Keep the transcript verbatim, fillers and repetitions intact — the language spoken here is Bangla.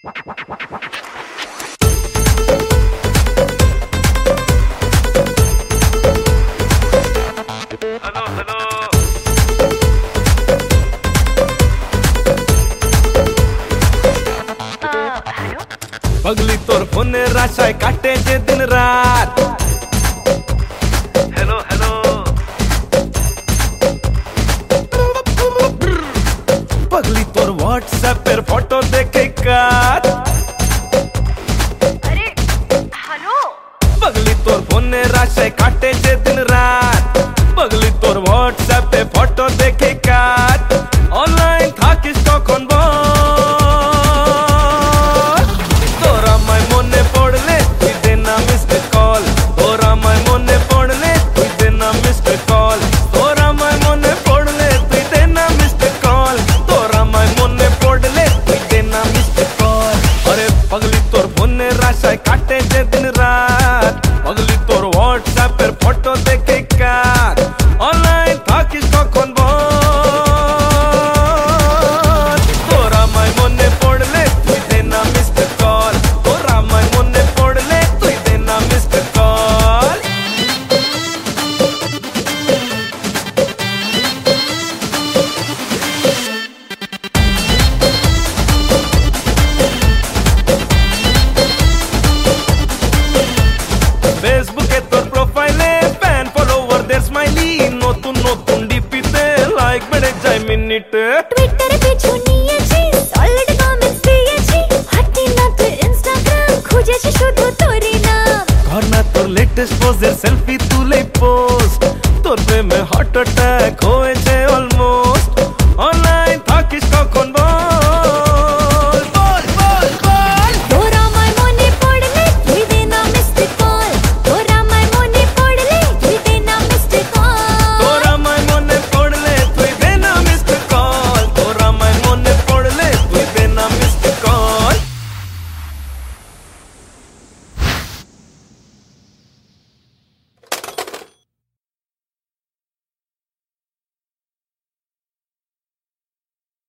पगली तोर फोনের আশায় কাটে যে দিন রাত हेलो हेलो पगली तोर व्हाट्सएप पर फोटो देखे काट अरे हेलो पगली तोर फोনের আশায় কাটে যে দিন রাত पगली तोर व्हाट्सएप पे फोटो देखे काट অনলাইন থাকিস তখন কাটে যে দিন রাত পগলি তোর হোয়াটসঅ্যাপের ফটো দেখে কাট অনলাইন থাকিস তখন বল তোরা আমায় মনে পড়লে তুই দে না মিসড কল তোরা আমায় মনে পড়লে তুই দে না মিসড কল ফেসবুকে তোর প্রোফাইলে ফ্যান ফলোয়ারদের স্মাইলি নতুন নতুন ডিপিতে লাইক বেড়ে যায় মিনিটে টুইটারে পিছু নিয়েছি অলরেডি কমেন্টস দিয়েছি হাঁটি না তুই ইনস্টাগ্রাম খুঁজেছি শুধু তোরই নাম ঘর না তোর লেটেস্ট পোজের সেলফি